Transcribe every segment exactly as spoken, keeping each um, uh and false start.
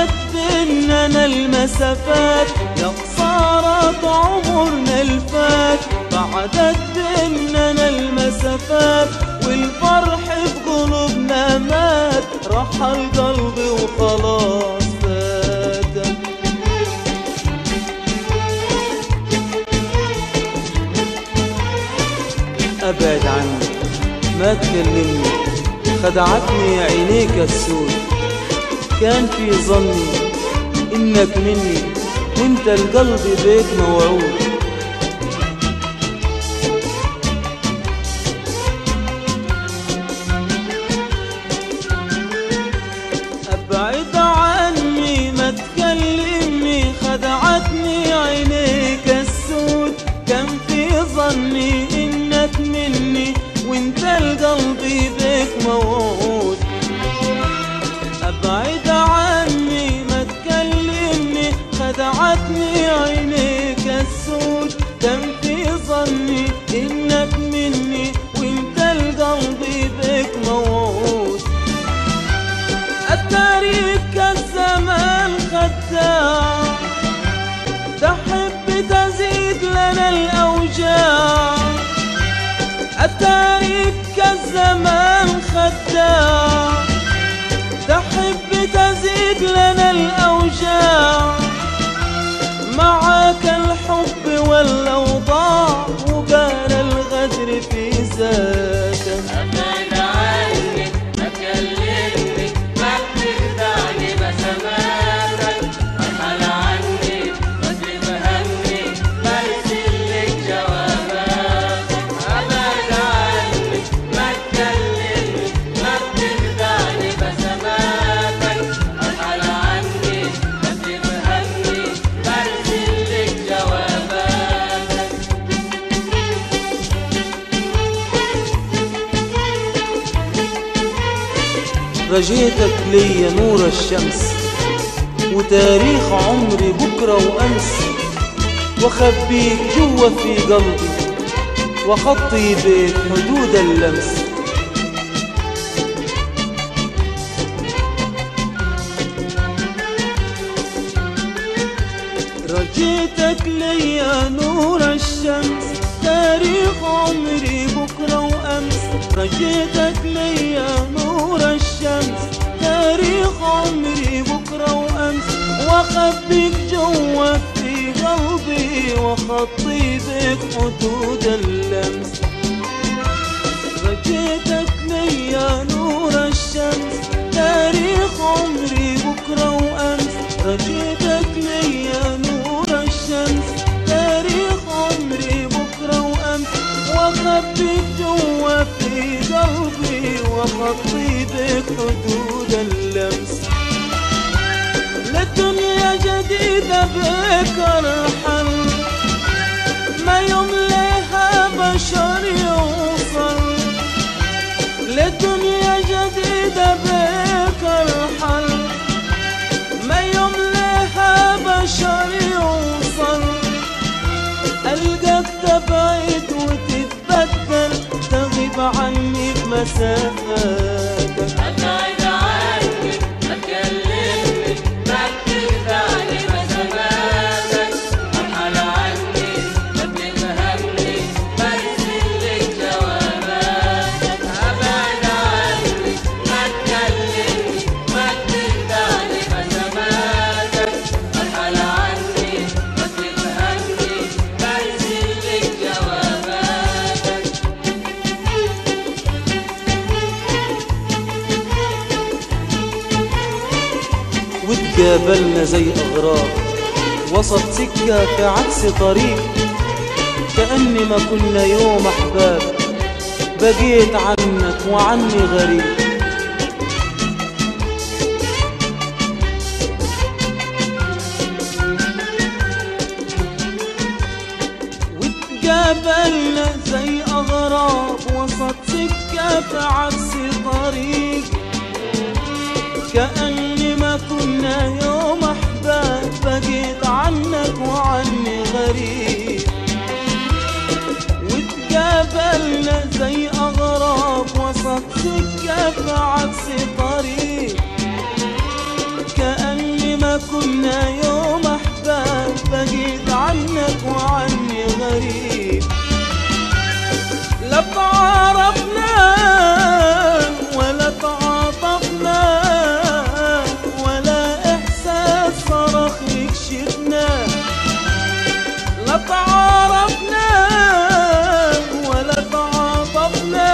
بعدت بيننا المسافات يا خسارة عمرنا الفات، بعدت بيننا المسافات والفرح في قلوبنا مات، رحل قلبي وخلاص فات. ابعد عني ما تكلمني، خدعتني عينيك السود، كان في ظني انك مني وانت القلب بيك موعود. ابعد عني ما تكلمني، خدعتني عينيك السود، كان في ظني انك مني وانت القلب بيك موعود. ابعد عني ما تكلمني، خدعتني عينيك السود، كان في ظني انك مني وانت القلب بيك موعود. التاريخ كالزمان خداع، تحب تزيد لنا الاوجاع. التاريخ كالزمان خداع، تحب تزيد لنا الأوجاع. معاك الحب والأوضاع وبان الغدر في ذاته. أبعد عني ما تكلمني، ما تخدعني بسماتك، ارحل عني ما تفهمني، برسل لك جواباتك. أبعد عني ما تكلمني، ما تخدعني بسماتك، ارحل عني ما تفهمني، برسل لك جواباتك. رجيتك ليا نور الشمس وتاريخ عمري بكرة وأمس، وخبيك جوا في قلبي وخطي بيك حدود اللمس. رجيتك ليا نور الشمس، تاريخ عمري بكرة وأمس. رجيتك ليا نور الشمس، تاريخ عمري بكرة وأمس، وأخبيك جوا في قلبي وخطي بك حدود اللمس. رجيتك ليا نور الشمس، تاريخ عمري بكرة وأمس. رجيتك ليا نور الشمس، تاريخ عمري بكرة وأمس، وأخبيك جوا في قلبي وخطي بك حدود اللمس. للدنيا جديدة بك أرحل، ما يمليها بشر يوصل. للدنيا جديدة بك أرحل، ما يمليها بشر يوصل. ألقاك تبعد وتتبدل، تغيب عني بمسافاتك. أبعد عني ما تكلمني، ما تخدعني بسماتك، ارحل عني ما تفهمني، برسل لك جواباتك. أبعد عني ما تكلمني، ما تخدعني بسماتك، ارحل عني ما تفهمني، برسل لك جواباتك. وتقابلنا زي أغراب وسط سكة في عكس طريق، كأني ما كنا يوم أحباب، بقيت عنك وعني غريب. وتقابلنا زي أغراب وسط سكة في عكس طريق، كأني ما كنا يوم أحباب، بقيت عنك وعني غريب. وتقابلنا زي أغراب وسط سكة في عكس طريق، كأني ما ما كنا يوم أحباب بقيت عنك وعني غريب. لا تعارفنا ولا تعاطفنا ولا إحساس صرخ يكشفنا. لا تعارفنا ولا تعاطفنا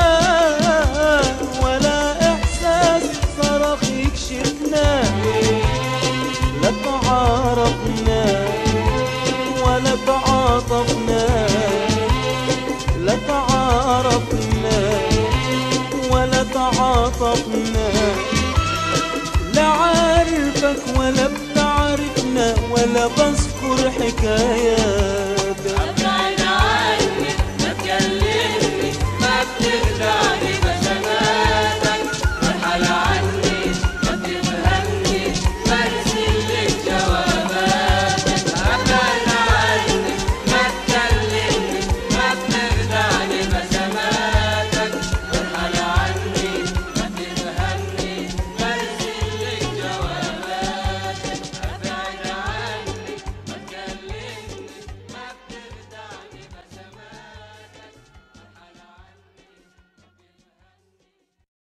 ولا إحساس صرخ يكشفنا. لا تعارفنا ولا تعاطفنا لا تعارفنا ولا تعاطفنا. لا عارفك ولا بتعرفنا ولا بذكر حكاياتك. ابعد عني ما تكلمني ما بتخدعني